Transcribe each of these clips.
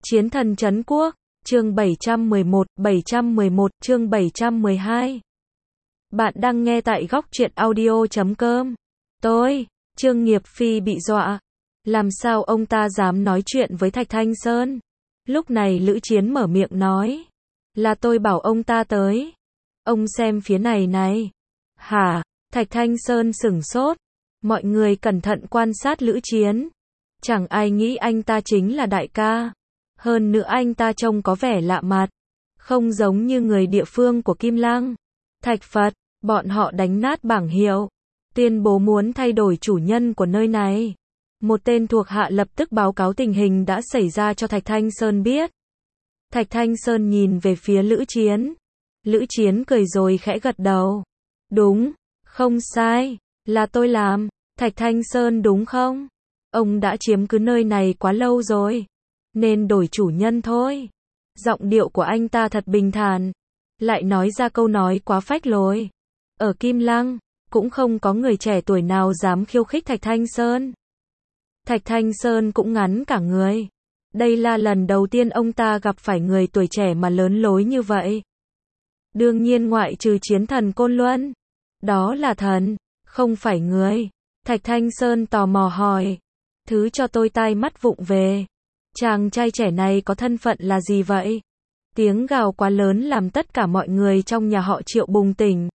Chiến thần trấn quốc, chương 711, chương 712. Bạn đang nghe tại góc truyện audio.com. Tôi, Trương Nghiệp Phi bị dọa. Làm sao ông ta dám nói chuyện với Thạch Thanh Sơn? Lúc này Lữ Chiến mở miệng nói. Là tôi bảo ông ta tới. Ông xem phía này này. Hả? Thạch Thanh Sơn sửng sốt. Mọi người cẩn thận quan sát Lữ Chiến. Chẳng ai nghĩ anh ta chính là đại ca. Hơn nữa anh ta trông có vẻ lạ mặt. Không giống như người địa phương của Kim Lăng. Thạch Phật, bọn họ đánh nát bảng hiệu. Tuyên bố muốn thay đổi chủ nhân của nơi này. Một tên thuộc hạ lập tức báo cáo tình hình đã xảy ra cho Thạch Thanh Sơn biết. Thạch Thanh Sơn nhìn về phía Lữ Chiến. Lữ Chiến cười rồi khẽ gật đầu. Đúng, không sai, là tôi làm. Thạch Thanh Sơn đúng không? Ông đã chiếm cứ nơi này quá lâu rồi. Nên đổi chủ nhân thôi. Giọng điệu của anh ta thật bình thản. Lại nói ra câu nói quá phách lối. Ở Kim Lăng, cũng không có người trẻ tuổi nào dám khiêu khích Thạch Thanh Sơn. Thạch Thanh Sơn cũng ngắn cả người. Đây là lần đầu tiên ông ta gặp phải người tuổi trẻ mà lớn lối như vậy. Đương nhiên ngoại trừ chiến thần Côn Luân. Đó là thần, không phải người. Thạch Thanh Sơn tò mò hỏi. Thứ cho tôi tai mắt vụng về. Chàng trai trẻ này có thân phận là gì vậy? Tiếng gào quá lớn làm tất cả mọi người trong nhà họ Triệu bừng tỉnh.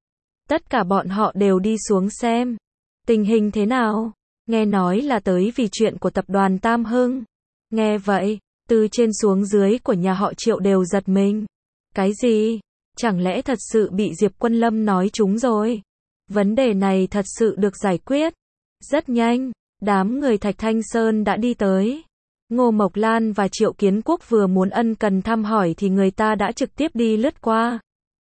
Tất cả bọn họ đều đi xuống xem. Tình hình thế nào? Nghe nói là tới vì chuyện của tập đoàn Tam Hưng. Nghe vậy, từ trên xuống dưới của nhà họ Triệu đều giật mình. Cái gì? Chẳng lẽ thật sự bị Diệp Quân Lâm nói trúng rồi? Vấn đề này thật sự được giải quyết. Rất nhanh, đám người Thạch Thanh Sơn đã đi tới. Ngô Mộc Lan và Triệu Kiến Quốc vừa muốn ân cần thăm hỏi thì người ta đã trực tiếp đi lướt qua.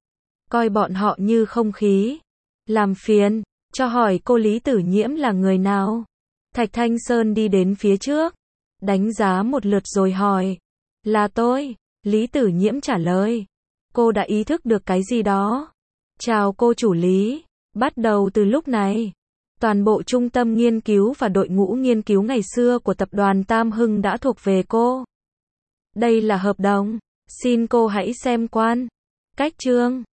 Coi bọn họ như không khí. Làm phiền, cho hỏi cô Lý Tử Nhiễm là người nào? Thạch Thanh Sơn đi đến phía trước. Đánh giá một lượt rồi hỏi. Là tôi. Lý Tử Nhiễm trả lời. Cô đã ý thức được cái gì đó? Chào cô chủ Lý. Bắt đầu từ lúc này, toàn bộ trung tâm nghiên cứu và đội ngũ nghiên cứu ngày xưa của tập đoàn Tam Hưng đã thuộc về cô. Đây là hợp đồng. Xin cô hãy xem quan. Cách chương.